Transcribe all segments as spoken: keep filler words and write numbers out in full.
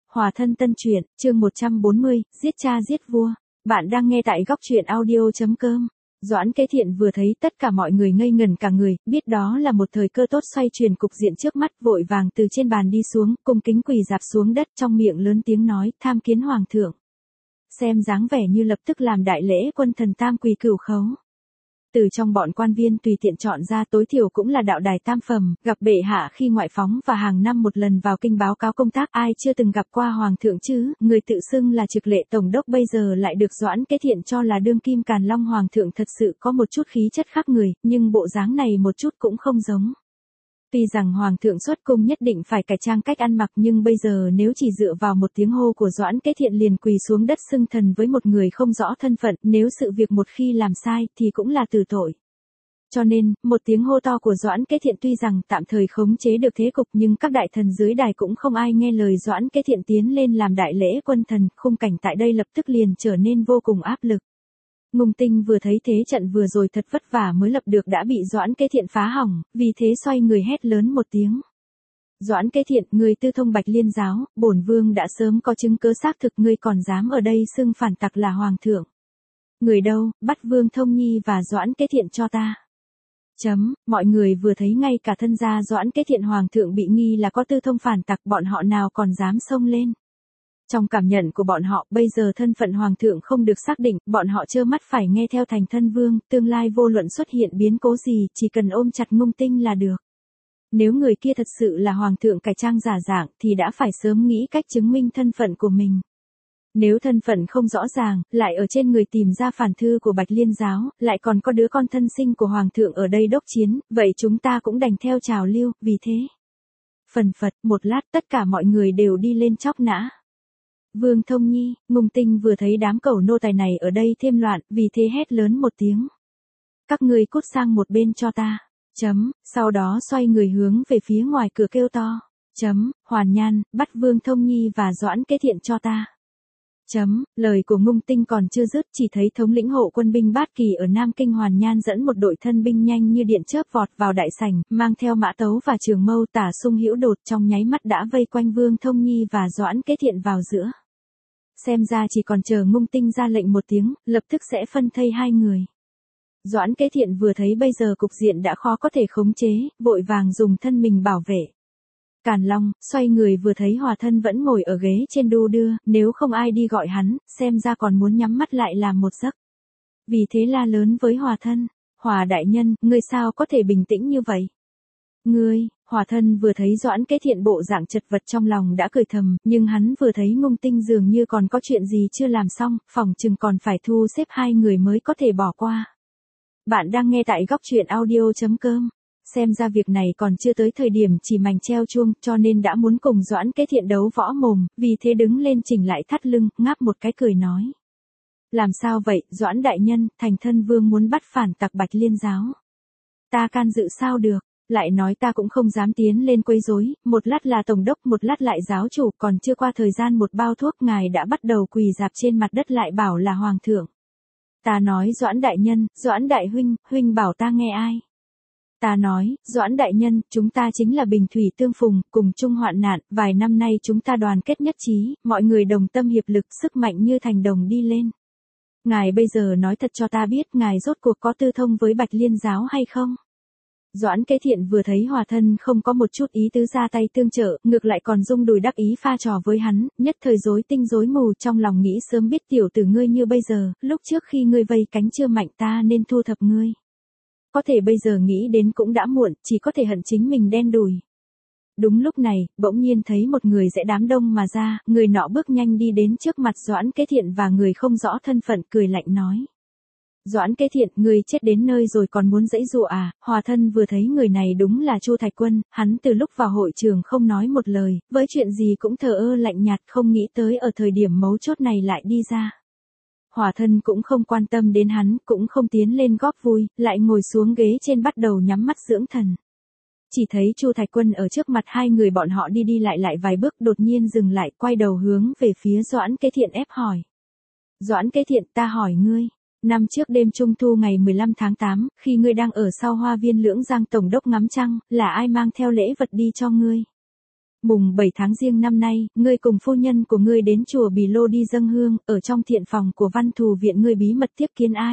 Hòa thân tân truyện, chương một trăm bốn mươi, giết cha giết vua. Bạn đang nghe tại góc truyện audio chấm com. Doãn Kế Thiện vừa thấy tất cả mọi người ngây ngẩn cả người, biết đó là một thời cơ tốt xoay chuyển cục diện trước mắt, vội vàng từ trên bàn đi xuống, cung kính quỳ rạp xuống đất, trong miệng lớn tiếng nói, tham kiến hoàng thượng. Xem dáng vẻ như lập tức làm đại lễ quân thần tam quỳ cửu khấu. Từ trong bọn quan viên tùy tiện chọn ra tối thiểu cũng là đạo đài tam phẩm, gặp bệ hạ khi ngoại phóng và hàng năm một lần vào kinh báo cáo công tác, ai chưa từng gặp qua hoàng thượng chứ, người tự xưng là trực lệ tổng đốc bây giờ lại được Doãn Kế Thiện cho là đương kim càn long hoàng thượng, thật sự có một chút khí chất khác người, nhưng bộ dáng này một chút cũng không giống. Tuy rằng hoàng thượng xuất cung nhất định phải cải trang cách ăn mặc, nhưng bây giờ nếu chỉ dựa vào một tiếng hô của Doãn Kế Thiện liền quỳ xuống đất xưng thần với một người không rõ thân phận, nếu sự việc một khi làm sai thì cũng là tử tội. Cho nên, một tiếng hô to của Doãn Kế Thiện tuy rằng tạm thời khống chế được thế cục, nhưng các đại thần dưới đài cũng không ai nghe lời Doãn Kế Thiện tiến lên làm đại lễ quân thần, khung cảnh tại đây lập tức liền trở nên vô cùng áp lực. Ngùng Tinh vừa thấy thế trận vừa rồi thật vất vả mới lập được đã bị Doãn Kế Thiện phá hỏng, vì thế xoay người hét lớn một tiếng. Doãn Kế Thiện, người tư thông Bạch Liên giáo, bổn vương đã sớm có chứng cứ xác thực, ngươi còn dám ở đây xưng phản tặc là hoàng thượng. Người đâu, bắt Vương Thông Nhi và Doãn Kế Thiện cho ta. Chấm, mọi người vừa thấy ngay cả thân gia Doãn Kế Thiện hoàng thượng bị nghi là có tư thông phản tặc, bọn họ nào còn dám xông lên. Trong cảm nhận của bọn họ, bây giờ thân phận hoàng thượng không được xác định, bọn họ trơ mắt phải nghe theo thành thân vương, tương lai vô luận xuất hiện biến cố gì, chỉ cần ôm chặt Ngông Tinh là được. Nếu người kia thật sự là hoàng thượng cải trang giả dạng, thì đã phải sớm nghĩ cách chứng minh thân phận của mình. Nếu thân phận không rõ ràng, lại ở trên người tìm ra phản thư của Bạch Liên giáo, lại còn có đứa con thân sinh của hoàng thượng ở đây đốc chiến, vậy chúng ta cũng đành theo trào lưu, vì thế. Phần phật, một lát tất cả mọi người đều đi lên chóc nã. Vương Thông Nhi, Ngùng Tinh vừa thấy đám cẩu nô tài này ở đây thêm loạn, vì thế hét lớn một tiếng. Các ngươi cút sang một bên cho ta. Chấm, sau đó xoay người hướng về phía ngoài cửa kêu to. Chấm, Hoàn Nhan, bắt Vương Thông Nhi và Doãn Kế Thiện cho ta. Chấm, lời của Ngùng Tinh còn chưa dứt, chỉ thấy thống lĩnh hộ quân binh Bát Kỳ ở Nam Kinh Hoàn Nhan dẫn một đội thân binh nhanh như điện chớp vọt vào đại sảnh, mang theo mã tấu và trường mâu, tả sung hữu đột, trong nháy mắt đã vây quanh Vương Thông Nhi và Doãn Kế Thiện vào giữa. Xem ra chỉ còn chờ Ngùng Tinh ra lệnh một tiếng, lập tức sẽ phân thây hai người. Doãn Kế Thiện vừa thấy bây giờ cục diện đã khó có thể khống chế, vội vàng dùng thân mình bảo vệ. Càn Long, xoay người vừa thấy Hòa thân vẫn ngồi ở ghế trên đu đưa, nếu không ai đi gọi hắn, xem ra còn muốn nhắm mắt lại làm một giấc. Vì thế la lớn với Hòa thân, Hòa đại nhân, ngươi sao có thể bình tĩnh như vậy? Ngươi, Hòa thân vừa thấy Doãn Kế Thiện bộ dạng chật vật trong lòng đã cười thầm, nhưng hắn vừa thấy Ngông Tinh dường như còn có chuyện gì chưa làm xong, phỏng chừng còn phải thu xếp hai người mới có thể bỏ qua. Bạn đang nghe tại góc truyện audio chấm com. Xem ra việc này còn chưa tới thời điểm chỉ mảnh treo chuông, cho nên đã muốn cùng Doãn Kế Thiện đấu võ mồm, vì thế đứng lên chỉnh lại thắt lưng, ngáp một cái cười nói. Làm sao vậy, Doãn đại nhân, thành thân vương muốn bắt phản tặc Bạch Liên giáo. Ta can dự sao được, lại nói ta cũng không dám tiến lên quấy rối, một lát là tổng đốc, một lát lại giáo chủ, còn chưa qua thời gian một bao thuốc ngài đã bắt đầu quỳ rạp trên mặt đất lại bảo là hoàng thượng. Ta nói Doãn đại nhân, Doãn đại huynh, huynh bảo ta nghe ai? Ta nói, Doãn đại nhân, chúng ta chính là bình thủy tương phùng, cùng chung hoạn nạn, vài năm nay chúng ta đoàn kết nhất trí, mọi người đồng tâm hiệp lực, sức mạnh như thành đồng đi lên. Ngài bây giờ nói thật cho ta biết, ngài rốt cuộc có tư thông với Bạch Liên giáo hay không? Doãn Kế Thiện vừa thấy Hòa thân không có một chút ý tứ ra tay tương trợ, ngược lại còn rung đùi đắc ý pha trò với hắn, nhất thời rối tinh rối mù, trong lòng nghĩ sớm biết tiểu tử ngươi như bây giờ, lúc trước khi ngươi vây cánh chưa mạnh ta nên thu thập ngươi. Có thể bây giờ nghĩ đến cũng đã muộn, chỉ có thể hận chính mình đen đủi. Đúng lúc này, bỗng nhiên thấy một người rẽ đám đông mà ra, người nọ bước nhanh đi đến trước mặt Doãn Kế Thiện và người không rõ thân phận, cười lạnh nói. Doãn Kế Thiện, người chết đến nơi rồi còn muốn giãy giụa à? Hòa thân vừa thấy người này đúng là Chu Thạch Quân, hắn từ lúc vào hội trường không nói một lời, với chuyện gì cũng thờ ơ lạnh nhạt, không nghĩ tới ở thời điểm mấu chốt này lại đi ra. Hòa thân cũng không quan tâm đến hắn, cũng không tiến lên góp vui, lại ngồi xuống ghế trên bắt đầu nhắm mắt dưỡng thần. Chỉ thấy Chu Thạch Quân ở trước mặt hai người bọn họ đi đi lại lại vài bước, đột nhiên dừng lại, quay đầu hướng về phía Doãn Kế Thiện ép hỏi. Doãn Kế Thiện, ta hỏi ngươi, năm trước đêm trung thu ngày mười lăm tháng tám, khi ngươi đang ở sau hoa viên Lưỡng Giang tổng đốc ngắm trăng, là ai mang theo lễ vật đi cho ngươi? Mùng bảy tháng Giêng năm nay, ngươi cùng phu nhân của ngươi đến chùa Bì Lô đi dâng hương, ở trong thiện phòng của Văn Thù viện ngươi bí mật tiếp kiến ai?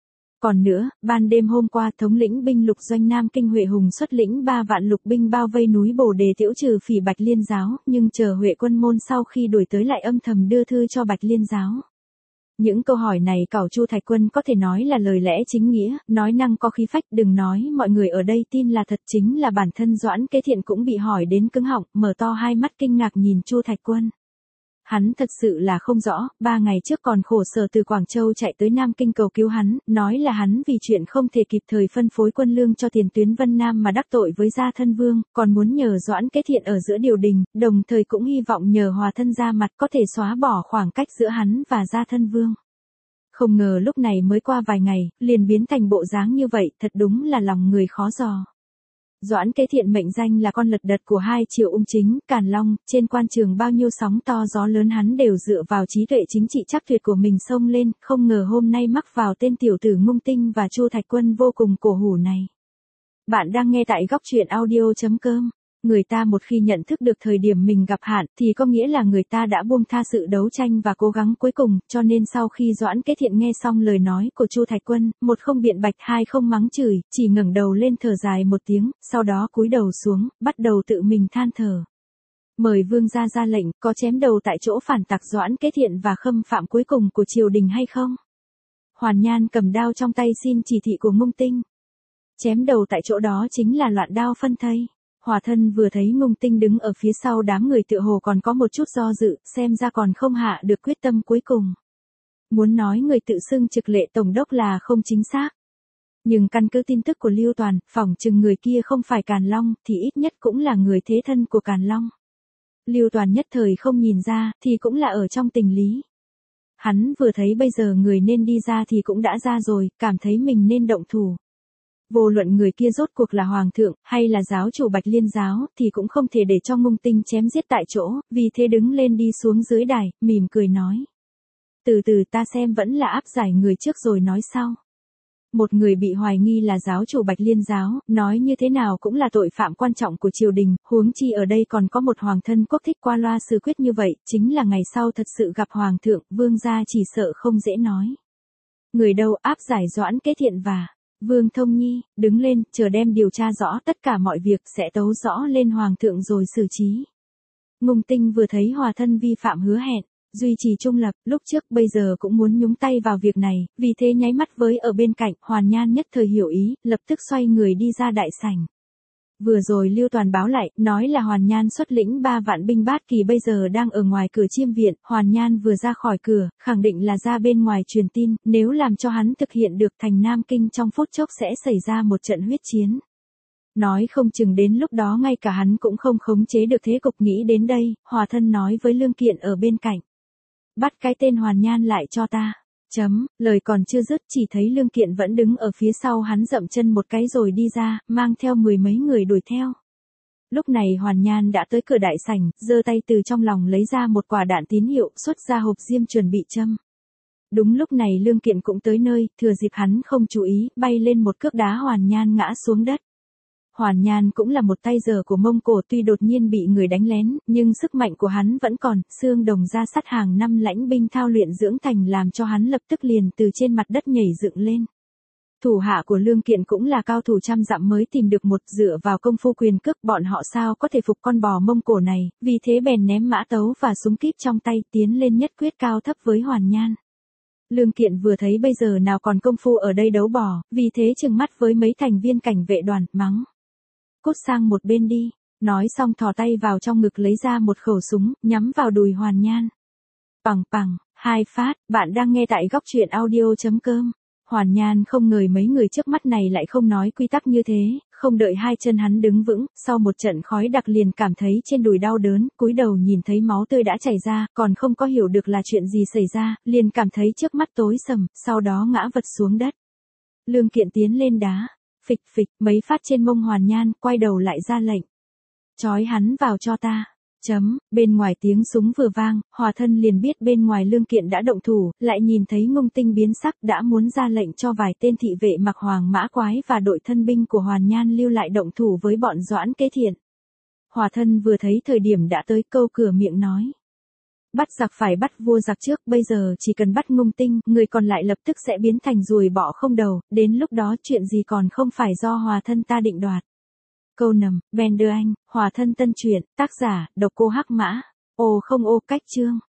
Còn nữa, ban đêm hôm qua thống lĩnh binh lục doanh Nam Kinh Huệ Hùng xuất lĩnh ba vạn lục binh bao vây núi Bồ Đề tiễu trừ phỉ Bạch Liên giáo, nhưng chờ Huệ quân môn sau khi đuổi tới lại âm thầm đưa thư cho Bạch Liên giáo. Những câu hỏi này cẩu Chu Thạch Quân có thể nói là lời lẽ chính nghĩa, nói năng có khí phách, đừng nói mọi người ở đây tin là thật, chính là bản thân Doãn Kế Thiện cũng bị hỏi đến cứng họng, mở to hai mắt kinh ngạc nhìn Chu Thạch Quân. Hắn thật sự là không rõ, ba ngày trước còn khổ sở từ Quảng Châu chạy tới Nam Kinh cầu cứu hắn, nói là hắn vì chuyện không thể kịp thời phân phối quân lương cho tiền tuyến Vân Nam mà đắc tội với Gia Thân Vương, còn muốn nhờ Doãn Kế Thiện ở giữa điều đình, đồng thời cũng hy vọng nhờ Hòa Thân ra mặt có thể xóa bỏ khoảng cách giữa hắn và Gia Thân Vương. Không ngờ lúc này mới qua vài ngày, liền biến thành bộ dáng như vậy, thật đúng là lòng người khó dò. Doãn Kế Thiện mệnh danh là con lật đật của hai triều ung chính, Càn Long, trên quan trường bao nhiêu sóng to gió lớn hắn đều dựa vào trí tuệ chính trị chắc tuyệt của mình xông lên, không ngờ hôm nay mắc vào tên tiểu tử Ngung Tinh và Chu Thạch Quân vô cùng cổ hủ này. Bạn đang nghe tại góc truyện audio chấm com. Người ta một khi nhận thức được thời điểm mình gặp hạn thì có nghĩa là người ta đã buông tha sự đấu tranh và cố gắng cuối cùng, cho nên sau khi Doãn Kế Thiện nghe xong lời nói của Chu Thạch Quân, một không biện bạch, hai không mắng chửi, chỉ ngẩng đầu lên thở dài một tiếng, sau đó cúi đầu xuống, bắt đầu tự mình than thở. Mời vương gia ra lệnh, có chém đầu tại chỗ phản tặc Doãn Kế Thiện và khâm phạm cuối cùng của triều đình hay không? Hoàn Nhan cầm đao trong tay xin chỉ thị của Ngung Tinh. Chém đầu tại chỗ đó chính là loạn đao phân thây. Hòa Thân vừa thấy Ngung Tinh đứng ở phía sau đám người tựa hồ còn có một chút do dự, xem ra còn không hạ được quyết tâm cuối cùng. Muốn nói người tự xưng trực lệ tổng đốc là không chính xác. Nhưng căn cứ tin tức của Lưu Toàn, phỏng chừng người kia không phải Càn Long, thì ít nhất cũng là người thế thân của Càn Long. Lưu Toàn nhất thời không nhìn ra, thì cũng là ở trong tình lý. Hắn vừa thấy bây giờ người nên đi ra thì cũng đã ra rồi, cảm thấy mình nên động thủ. Vô luận người kia rốt cuộc là hoàng thượng, hay là giáo chủ Bạch Liên giáo, thì cũng không thể để cho Ngung Tinh chém giết tại chỗ, vì thế đứng lên đi xuống dưới đài, mỉm cười nói. Từ từ ta xem vẫn là áp giải người trước rồi nói sau. Một người bị hoài nghi là giáo chủ Bạch Liên giáo, nói như thế nào cũng là tội phạm quan trọng của triều đình, huống chi ở đây còn có một hoàng thân quốc thích qua loa xử quyết như vậy, chính là ngày sau thật sự gặp hoàng thượng, vương gia chỉ sợ không dễ nói. Người đâu áp giải Doãn Kế Thiện và Vương Thông Nhi, đứng lên, chờ đem điều tra rõ tất cả mọi việc sẽ tấu rõ lên hoàng thượng rồi xử trí. Ngung Tinh vừa thấy Hòa Thân vi phạm hứa hẹn, duy trì trung lập, lúc trước bây giờ cũng muốn nhúng tay vào việc này, vì thế nháy mắt với ở bên cạnh, Hoàn Nhan nhất thời hiểu ý, lập tức xoay người đi ra đại sảnh. Vừa rồi Lưu Toàn báo lại, nói là Hoàn Nhan xuất lĩnh ba vạn binh bát kỳ bây giờ đang ở ngoài cửa Chiêm viện, Hoàn Nhan vừa ra khỏi cửa, khẳng định là ra bên ngoài truyền tin, nếu làm cho hắn thực hiện được thành Nam Kinh trong phút chốc sẽ xảy ra một trận huyết chiến. Nói không chừng đến lúc đó ngay cả hắn cũng không khống chế được thế cục, nghĩ đến đây, Hòa Thân nói với Lương Kiện ở bên cạnh. Bắt cái tên Hoàn Nhan lại cho ta. Chấm, lời còn chưa dứt chỉ thấy Lương Kiện vẫn đứng ở phía sau hắn dậm chân một cái rồi đi ra, mang theo mười mấy người đuổi theo. Lúc này Hoàn Nhan đã tới cửa đại sảnh, giơ tay từ trong lòng lấy ra một quả đạn tín hiệu, xuất ra hộp diêm chuẩn bị châm. Đúng lúc này Lương Kiện cũng tới nơi, thừa dịp hắn không chú ý, bay lên một cước đá Hoàn Nhan ngã xuống đất. Hoàn Nhan cũng là một tay giở của Mông Cổ, tuy đột nhiên bị người đánh lén, nhưng sức mạnh của hắn vẫn còn, xương đồng ra sắt hàng năm lãnh binh thao luyện dưỡng thành làm cho hắn lập tức liền từ trên mặt đất nhảy dựng lên. Thủ hạ của Lương Kiện cũng là cao thủ trăm dặm mới tìm được một, dựa vào công phu quyền cước bọn họ sao có thể phục con bò Mông Cổ này, vì thế bèn ném mã tấu và súng kíp trong tay tiến lên nhất quyết cao thấp với Hoàn Nhan. Lương Kiện vừa thấy bây giờ nào còn công phu ở đây đấu bò, vì thế trừng mắt với mấy thành viên cảnh vệ đoàn, mắng. Cút sang một bên đi, nói xong thò tay vào trong ngực lấy ra một khẩu súng, nhắm vào đùi Hoàn Nhan. Pằng pằng, hai phát, bạn đang nghe tại góc truyện audio chấm com. Hoàn Nhan không ngờ mấy người trước mắt này lại không nói quy tắc như thế, không đợi hai chân hắn đứng vững, sau một trận khói đặc liền cảm thấy trên đùi đau đớn, cúi đầu nhìn thấy máu tươi đã chảy ra, còn không có hiểu được là chuyện gì xảy ra, liền cảm thấy trước mắt tối sầm, sau đó ngã vật xuống đất. Lương Kiện tiến lên đá. Phịch phịch, mấy phát trên mông Hoàn Nhan, quay đầu lại ra lệnh. Chói hắn vào cho ta. Chấm, bên ngoài tiếng súng vừa vang, Hòa Thân liền biết bên ngoài Lương Kiện đã động thủ, lại nhìn thấy Ngung Tinh biến sắc đã muốn ra lệnh cho vài tên thị vệ mặc hoàng mã quái và đội thân binh của Hoàn Nhan lưu lại động thủ với bọn Doãn Kế Thiện. Hòa thân vừa thấy thời điểm đã tới, câu cửa miệng nói. Bắt giặc phải bắt vua giặc trước, bây giờ chỉ cần bắt Ngung Tinh, người còn lại lập tức sẽ biến thành ruồi bọ không đầu, đến lúc đó chuyện gì còn không phải do Hòa thân ta định đoạt. Câu nầm, Bender Anh, Hòa thân tân truyện, tác giả, độc cô Hắc Mã. Ô không ô cách chương.